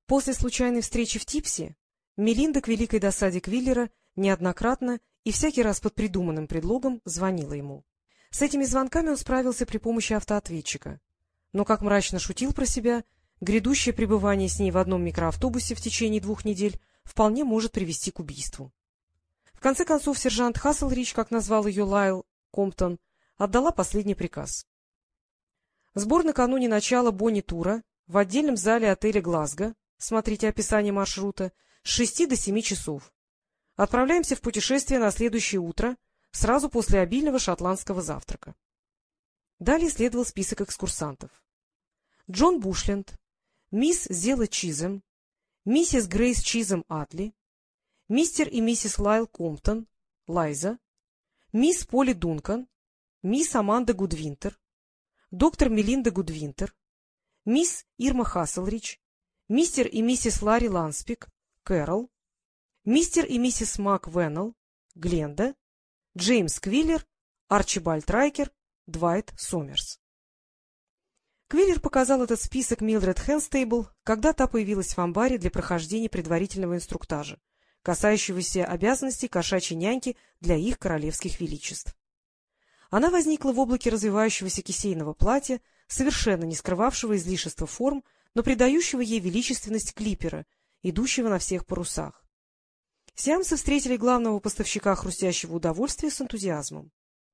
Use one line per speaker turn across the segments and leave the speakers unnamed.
После случайной встречи в Типсе Мелинда к великой досаде Квиллера неоднократно и всякий раз под придуманным предлогом звонила ему. С этими звонками он справился при помощи автоответчика. Но, как мрачно шутил про себя, грядущее пребывание с ней в одном микроавтобусе в течение 2 недель вполне может привести к убийству. В конце концов, сержант Хасселрич, как назвал ее Лайл Комптон, отдала последний приказ. Сбор накануне начала Бонни-тура в отдельном зале отеля «Глазго», смотрите описание маршрута, с 6 до 7 часов. Отправляемся в путешествие на следующее утро, сразу после обильного шотландского завтрака. Далее следовал список экскурсантов. Джон Бушленд, мисс Зела Чизем, миссис Грейс Чизем-Атли, мистер и миссис Лайл Комптон, Лайза, мисс Полли Дункан, мисс Аманда Гудвинтер, доктор Мелинда Гудвинтер, мисс Ирма Хасселрич, мистер и миссис Ларри Ланспик, Кэрол, мистер и миссис Мак Веннелл, Гленда, Джеймс Квиллер, Арчибальд Райкер, Двайт Сомерс. Квиллер показал этот список Милдред Хэнстейбл, когда та появилась в амбаре для прохождения предварительного инструктажа, касающегося обязанностей кошачьей няньки для их королевских величеств. Она возникла в облаке развивающегося кисейного платья, совершенно не скрывавшего излишества форм, но придающего ей величественность клипера, идущего на всех парусах. Сиамцы встретили главного поставщика хрустящего удовольствия с энтузиазмом.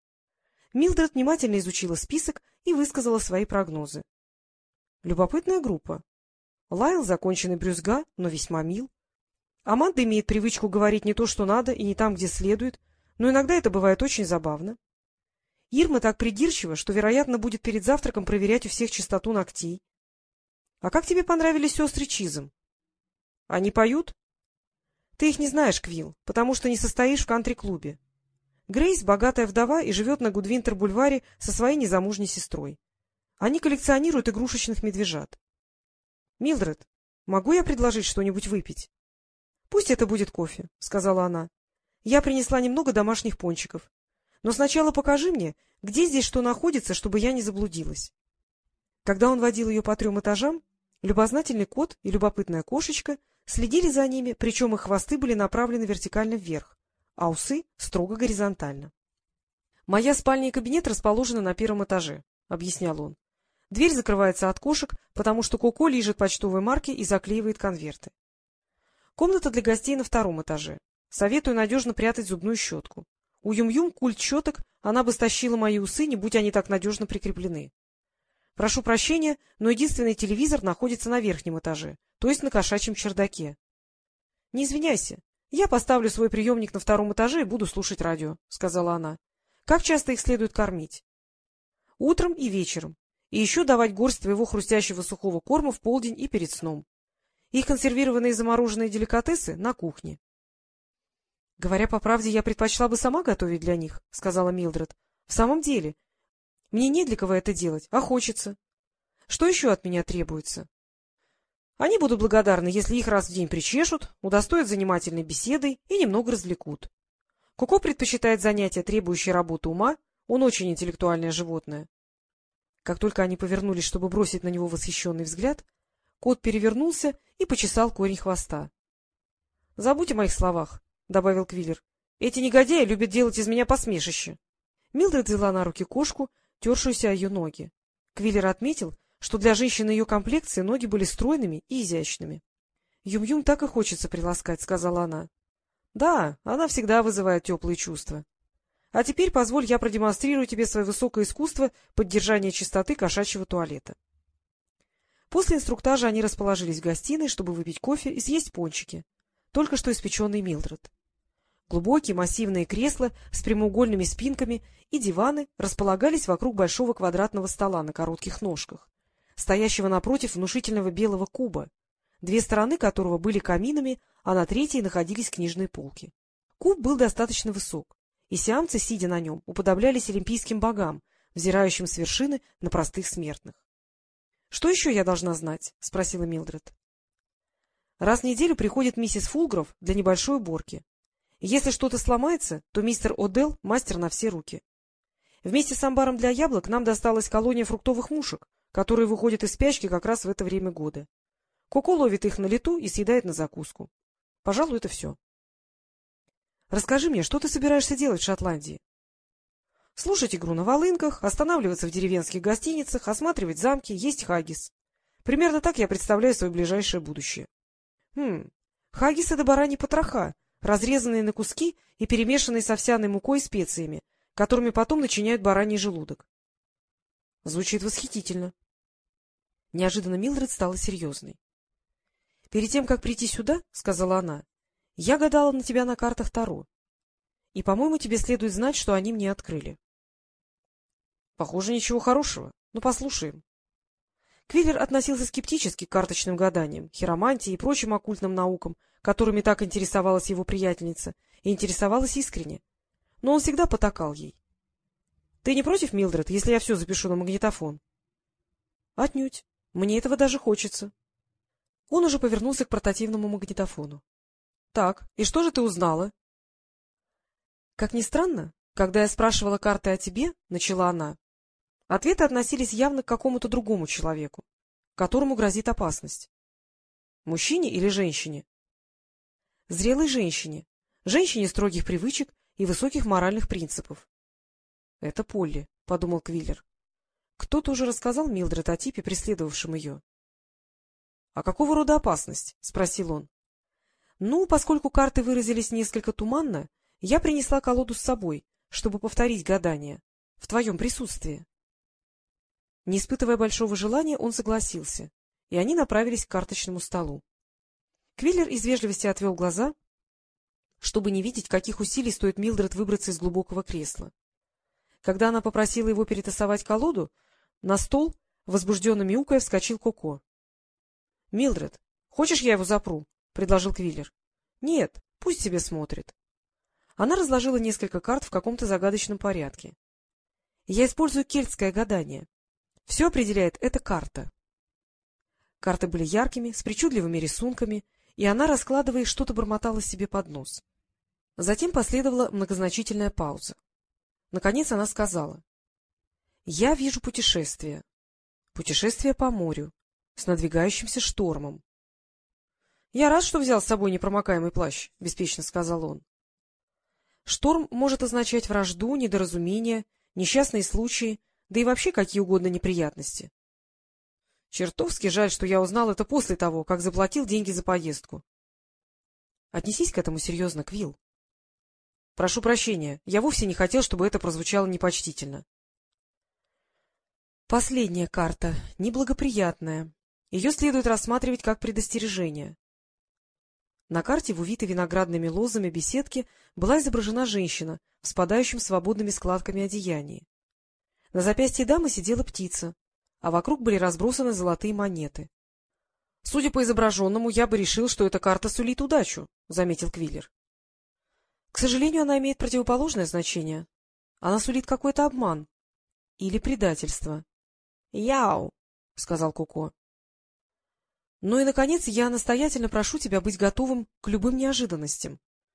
Милдред внимательно изучила список и высказала свои прогнозы. Любопытная группа. Лайл — законченный брюзга, но весьма мил. Аманда имеет привычку говорить не то, что надо, и не там, где следует, но иногда это бывает очень забавно. Ирма так придирчива, что, вероятно, будет перед завтраком проверять у всех чистоту ногтей. А как тебе понравились сестры Чизем? Они поют? Ты их не знаешь, Квилл, потому что не состоишь в кантри-клубе. Грейс — богатая вдова и живет на Гудвинтер-бульваре со своей незамужней сестрой. Они коллекционируют игрушечных медвежат. — Милдред, могу я предложить что-нибудь выпить? — Пусть это будет кофе, — сказала она. — Я принесла немного домашних пончиков. Но сначала покажи мне, где здесь что находится, чтобы я не заблудилась. Когда он водил ее по 3 этажам, любознательный кот и любопытная кошечка следили за ними, причем их хвосты были направлены вертикально вверх, а усы строго горизонтально. — Моя спальня и кабинет расположены на 1 этаже, — объяснял он. Дверь закрывается от кошек, потому что Коко лижет почтовые марки и заклеивает конверты. Комната для гостей на 2 этаже. Советую надежно прятать зубную щетку. У Юм-Юм культ щеток, она бы стащила мои усы, не будь они так надежно прикреплены. Прошу прощения, но единственный телевизор находится на верхнем этаже, то есть на кошачьем чердаке. — Не извиняйся, я поставлю свой приемник на 2 этаже и буду слушать радио, — сказала она. — Как часто их следует кормить? — Утром и вечером. И еще давать горсть твоего хрустящего сухого корма в полдень и перед сном. Их консервированные и замороженные деликатесы на кухне. — Говоря по правде, я предпочла бы сама готовить для них, — сказала Милдред. — В самом деле, мне не для кого это делать, а хочется. Что еще от меня требуется? Они будут благодарны, если их раз в день причешут, удостоят занимательной беседой и немного развлекут. Коко предпочитает занятия, требующие работы ума, он очень интеллектуальное животное. Как только они повернулись, чтобы бросить на него восхищенный взгляд, кот перевернулся и почесал корень хвоста. — Забудь о моих словах, — добавил Квиллер. — Эти негодяи любят делать из меня посмешище. Милдред взяла на руки кошку, тершуюся о ее ноги. Квиллер отметил, что для женщины ее комплекции ноги были стройными и изящными. — Юм-Юм так и хочется приласкать, — сказала она. — Да, она всегда вызывает теплые чувства. А теперь позволь, я продемонстрирую тебе свое высокое искусство поддержания чистоты кошачьего туалета. После инструктажа они расположились в гостиной, чтобы выпить кофе и съесть пончики, только что испеченные Милдред. Глубокие массивные кресла с прямоугольными спинками и диваны располагались вокруг большого квадратного стола на коротких ножках, стоящего напротив внушительного белого куба, 2 стороны которого были каминами, а на 3-й находились книжные полки. Куб был достаточно высок, и сиамцы, сидя на нем, уподоблялись олимпийским богам, взирающим с вершины на простых смертных. — Что еще я должна знать? — спросила Милдред. — Раз в неделю приходит миссис Фулгров для небольшой уборки. Если что-то сломается, то мистер О'Делл — мастер на все руки. Вместе с амбаром для яблок нам досталась колония фруктовых мушек, которые выходят из спячки как раз в это время года. Коко ловит их на лету и съедает на закуску. Пожалуй, это все. — Расскажи мне, что ты собираешься делать в Шотландии? — Слушать игру на волынках, останавливаться в деревенских гостиницах, осматривать замки, есть хаггис. Примерно так я представляю свое ближайшее будущее. Хаггис — это бараньи потроха, разрезанные на куски и перемешанные с овсяной мукой и специями, которыми потом начиняют бараний желудок. Звучит восхитительно. Неожиданно Милдред стала серьезной. — Перед тем, как прийти сюда, — сказала она, — я гадала на тебя на картах Таро. И, по-моему, тебе следует знать, что они мне открыли. — Похоже, ничего хорошего. Ну, послушаем. Квиллер относился скептически к карточным гаданиям, хиромантии и прочим оккультным наукам, которыми так интересовалась его приятельница, и интересовалась искренне. Но он всегда потакал ей. — Ты не против, Милдред, если я все запишу на магнитофон? — Отнюдь. Мне этого даже хочется. Он уже повернулся к портативному магнитофону. — Так, и что же ты узнала? — Как ни странно, когда я спрашивала карты о тебе, — начала она, — ответы относились явно к какому-то другому человеку, которому грозит опасность. — Мужчине или женщине? — Зрелой женщине. Женщине строгих привычек и высоких моральных принципов. — Это Полли, — подумал Квиллер. Кто-то уже рассказал Милдред о типе, преследовавшем ее. — А какого рода опасность? — спросил он. — Ну, поскольку карты выразились несколько туманно, я принесла колоду с собой, чтобы повторить гадание. В твоем присутствии. Не испытывая большого желания, он согласился, и они направились к карточному столу. Квиллер из вежливости отвел глаза, чтобы не видеть, каких усилий стоит Милдред выбраться из глубокого кресла. Когда она попросила его перетасовать колоду, на стол, возбужденно мяукая, вскочил Коко. — Милдред, хочешь, я его запру? — предложил Квиллер. — Нет, пусть себе смотрит. Она разложила несколько карт в каком-то загадочном порядке. — Я использую кельтское гадание. Все определяет эта карта. Карты были яркими, с причудливыми рисунками, и она, раскладывая, что-то бормотала себе под нос. Затем последовала многозначительная пауза. Наконец она сказала: — Я вижу путешествие. Путешествие по морю, с надвигающимся штормом. — Я рад, что взял с собой непромокаемый плащ, — беспечно сказал он. Шторм может означать вражду, недоразумение, несчастные случаи, да и вообще какие угодно неприятности. Чертовски жаль, что я узнал это после того, как заплатил деньги за поездку. Отнесись к этому серьезно, Квилл. Прошу прощения, я вовсе не хотел, чтобы это прозвучало непочтительно. Последняя карта, неблагоприятная. Ее следует рассматривать как предостережение. На карте в увитой виноградными лозами беседке была изображена женщина в спадающем свободными складками одеянии. На запястье дамы сидела птица, а вокруг были разбросаны золотые монеты. — Судя по изображенному, я бы решил, что эта карта сулит удачу, — заметил Квиллер. — К сожалению, она имеет противоположное значение. Она сулит какой-то обман или предательство. — Яу! — сказал Коко. — Ну и, наконец, я настоятельно прошу тебя быть готовым к любым неожиданностям.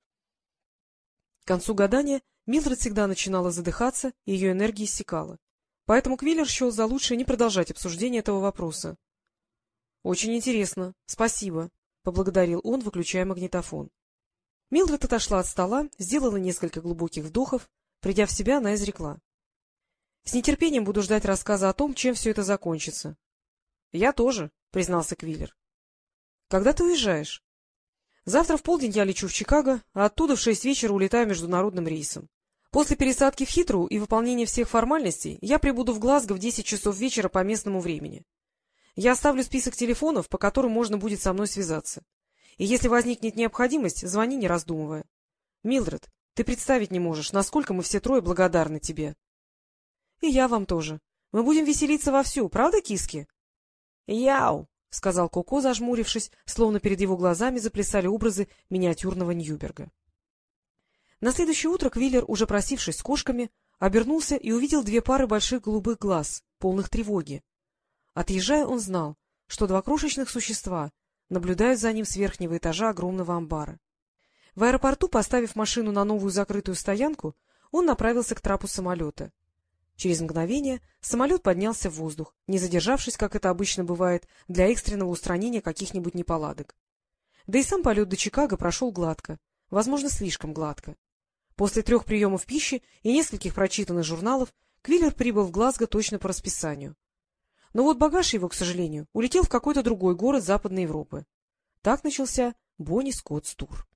К концу гадания Милдред всегда начинала задыхаться, и ее энергия иссякала. Поэтому Квиллер счел за лучшее не продолжать обсуждение этого вопроса. — Очень интересно. Спасибо, — поблагодарил он, выключая магнитофон. Милдред отошла от стола, сделала несколько глубоких вдохов. Придя в себя, она изрекла: — С нетерпением буду ждать рассказа о том, чем все это закончится. — Я тоже, — признался Квиллер. — Когда ты уезжаешь? — Завтра в полдень я лечу в Чикаго, а оттуда в 6 вечера улетаю международным рейсом. После пересадки в Хитроу и выполнения всех формальностей я прибуду в Глазго в 10 часов вечера по местному времени. Я оставлю список телефонов, по которым можно будет со мной связаться. И если возникнет необходимость, звони, не раздумывая. Милдред, ты представить не можешь, насколько мы все трое благодарны тебе. — И я вам тоже. Мы будем веселиться вовсю, правда, киски? — Яу! — сказал Коко, зажмурившись, словно перед его глазами заплясали образы миниатюрного Ньюберга. На следующее утро Квиллер, уже просившись с кошками, обернулся и увидел 2 пары больших голубых глаз, полных тревоги. Отъезжая, он знал, что 2 крошечных существа наблюдают за ним с верхнего этажа огромного амбара. В аэропорту, поставив машину на новую закрытую стоянку, он направился к трапу самолета. Через мгновение самолет поднялся в воздух, не задержавшись, как это обычно бывает, для экстренного устранения каких-нибудь неполадок. Да и сам полет до Чикаго прошел гладко, возможно, слишком гладко. После 3 приемов пищи и нескольких прочитанных журналов Квиллер прибыл в Глазго точно по расписанию. Но вот багаж его, к сожалению, улетел в какой-то другой город Западной Европы. Так начался Бонни Скоттс тур.